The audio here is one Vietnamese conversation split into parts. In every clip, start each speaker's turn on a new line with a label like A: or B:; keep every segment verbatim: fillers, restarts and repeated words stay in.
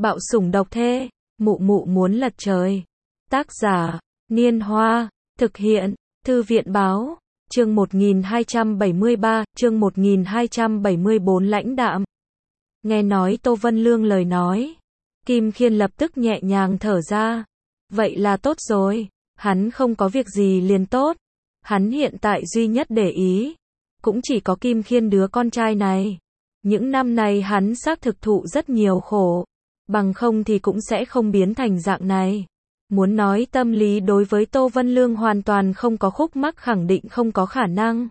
A: Bạo sủng độc thê, mụ mụ muốn lật trời. Tác giả, Niên Hoa, thực hiện, Thư viện báo, chương một nghìn hai trăm bảy mươi ba, chương một nghìn hai trăm bảy mươi bốn lãnh đạm. Nghe nói Tô Vân Lương lời nói, Kim Khiên lập tức nhẹ nhàng thở ra. Vậy là tốt rồi, hắn không có việc gì liền tốt. Hắn hiện tại duy nhất để ý, cũng chỉ có Kim Khiên đứa con trai này. Những năm này hắn xác thực thụ rất nhiều khổ, bằng không thì cũng sẽ không biến thành dạng này. Muốn nói tâm lý đối với Tô Vân Lương hoàn toàn không có khúc mắc khẳng định không có khả năng.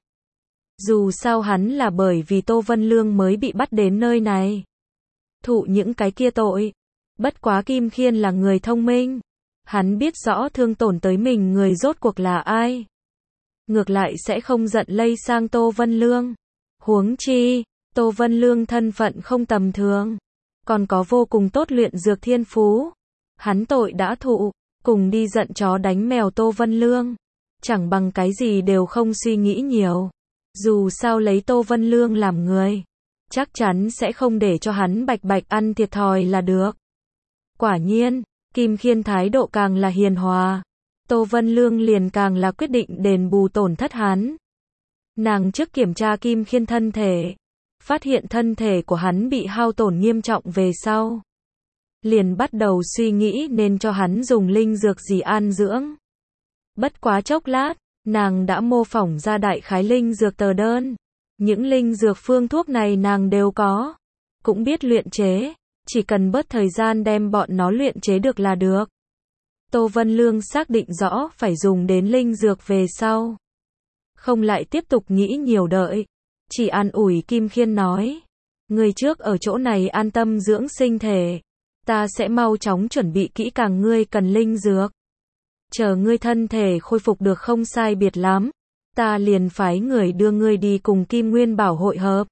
A: Dù sao hắn là bởi vì Tô Vân Lương mới bị bắt đến nơi này. Thụ những cái kia tội. Bất quá Kim Khiên là người thông minh. Hắn biết rõ thương tổn tới mình người rốt cuộc là ai. Ngược lại sẽ không giận lây sang Tô Vân Lương. Huống chi, Tô Vân Lương thân phận không tầm thường. Còn có vô cùng tốt luyện dược thiên phú. Hắn tội đã thụ, cùng đi giận chó đánh mèo Tô Vân Lương. Chẳng bằng cái gì đều không suy nghĩ nhiều. Dù sao lấy Tô Vân Lương làm người, chắc chắn sẽ không để cho hắn bạch bạch ăn thiệt thòi là được. Quả nhiên, Kim Khiên thái độ càng là hiền hòa. Tô Vân Lương liền càng là quyết định đền bù tổn thất hắn. Nàng trước kiểm tra Kim Khiên thân thể, phát hiện thân thể của hắn bị hao tổn nghiêm trọng về sau. Liền bắt đầu suy nghĩ nên cho hắn dùng linh dược gì an dưỡng. Bất quá chốc lát, nàng đã mô phỏng ra đại khái linh dược tờ đơn. Những linh dược phương thuốc này nàng đều có, cũng biết luyện chế, chỉ cần bớt thời gian đem bọn nó luyện chế được là được. Tô Vân Lương xác định rõ phải dùng đến linh dược về sau. Không lại tiếp tục nghĩ nhiều đợi, chỉ an ủi Kim Khiên nói. Người trước ở chỗ này an tâm dưỡng sinh thể. Ta sẽ mau chóng chuẩn bị kỹ càng ngươi cần linh dược. Chờ ngươi thân thể khôi phục được không sai biệt lắm, ta liền phái người đưa ngươi đi cùng Kim Nguyên Bảo hội hợp.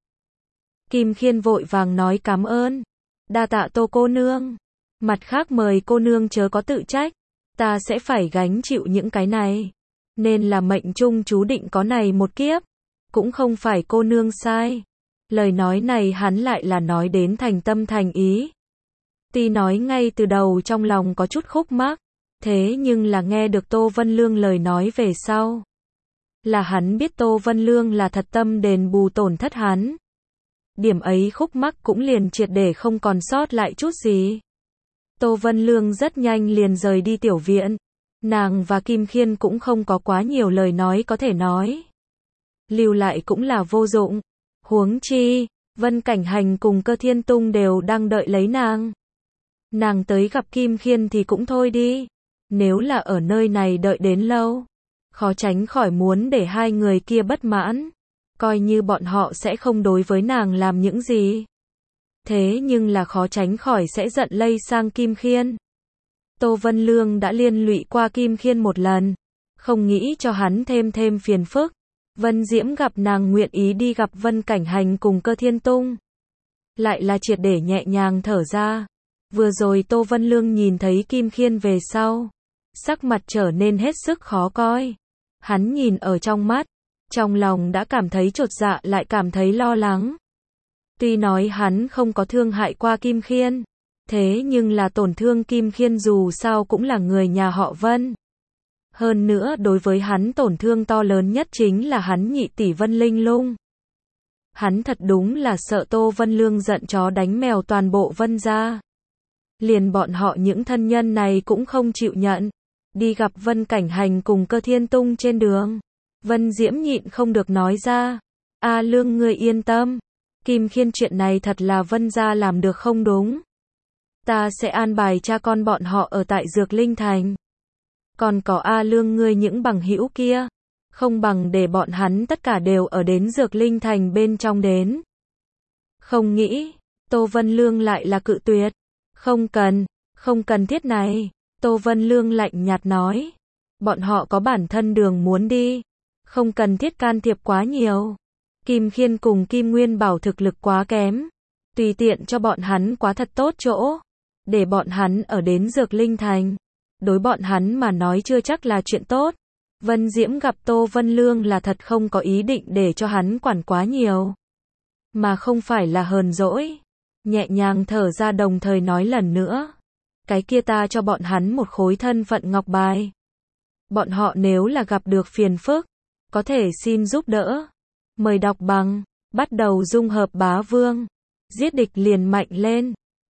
A: Kim Khiên vội vàng nói cảm ơn. Đa tạ Tô cô nương. Mặt khác mời cô nương chớ có tự trách. Ta sẽ phải gánh chịu những cái này. Nên là mệnh chung chú định có này một kiếp. Cũng không phải cô nương sai. Lời nói này hắn lại là nói đến thành tâm thành ý. Tuy nói ngay từ đầu trong lòng có chút khúc mắc, thế nhưng là nghe được Tô Vân Lương lời nói về sau. Là hắn biết Tô Vân Lương là thật tâm đền bù tổn thất hắn. Điểm ấy khúc mắc cũng liền triệt để không còn sót lại chút gì. Tô Vân Lương rất nhanh liền rời đi tiểu viện. Nàng và Kim Khiên cũng không có quá nhiều lời nói có thể nói. Lưu lại cũng là vô dụng. Huống chi, Vân Cảnh Hành cùng Cơ Thiên Tung đều đang đợi lấy nàng. Nàng tới gặp Kim Khiên thì cũng thôi đi. Nếu là ở nơi này đợi đến lâu, khó tránh khỏi muốn để hai người kia bất mãn. Coi như bọn họ sẽ không đối với nàng làm những gì. Thế nhưng là khó tránh khỏi sẽ giận lây sang Kim Khiên. Tô Vân Lương đã liên lụy qua Kim Khiên một lần. Không nghĩ cho hắn thêm thêm phiền phức. Vân Diễm gặp nàng nguyện ý đi gặp Vân Cảnh Hành cùng Cơ Thiên Tung. Lại là triệt để nhẹ nhàng thở ra. Vừa rồi Tô Vân Lương nhìn thấy Kim Khiên về sau. Sắc mặt trở nên hết sức khó coi. Hắn nhìn ở trong mắt. Trong lòng đã cảm thấy chột dạ lại cảm thấy lo lắng. Tuy nói hắn không có thương hại qua Kim Khiên. Thế nhưng là tổn thương Kim Khiên dù sao cũng là người nhà họ Vân. Hơn nữa đối với hắn tổn thương to lớn nhất chính là hắn nhị tỷ Vân Linh Lung. Hắn thật đúng là sợ Tô Vân Lương giận chó đánh mèo toàn bộ Vân gia. Liền bọn họ những thân nhân này cũng không chịu nhận. Đi gặp Vân Cảnh Hành cùng Cơ Thiên Tung trên đường. Vân Diễm nhịn không được nói ra. A Lương ngươi yên tâm. Kim Khiên chuyện này thật là Vân gia làm được không đúng. Ta sẽ an bài cha con bọn họ ở tại Dược Linh Thành. Còn có A Lương ngươi những bằng hữu kia. Không bằng để bọn hắn tất cả đều ở đến Dược Linh Thành bên trong đến. Không nghĩ, Tô Vân Lương lại là cự tuyệt. Không cần, không cần thiết này. Tô Vân Lương lạnh nhạt nói. Bọn họ có bản thân đường muốn đi. Không cần thiết can thiệp quá nhiều. Kim Khiên cùng Kim Nguyên Bảo thực lực quá kém. Tùy tiện cho bọn hắn quá thật tốt chỗ. Để bọn hắn ở đến Dược Linh Thành. Đối bọn hắn mà nói chưa chắc là chuyện tốt. Vân Diễm gặp Tô Vân Lương là thật không có ý định để cho hắn quản quá nhiều. Mà không phải là hờn dỗi. nhẹ nhàng thở ra đồng thời nói lần nữa. Cái kia ta cho bọn hắn một khối thân phận ngọc bài. Bọn họ nếu là gặp được phiền phức, có thể xin giúp đỡ. Mời đọc bằng, bắt đầu dung hợp bá vương. Giết địch liền mạnh lên.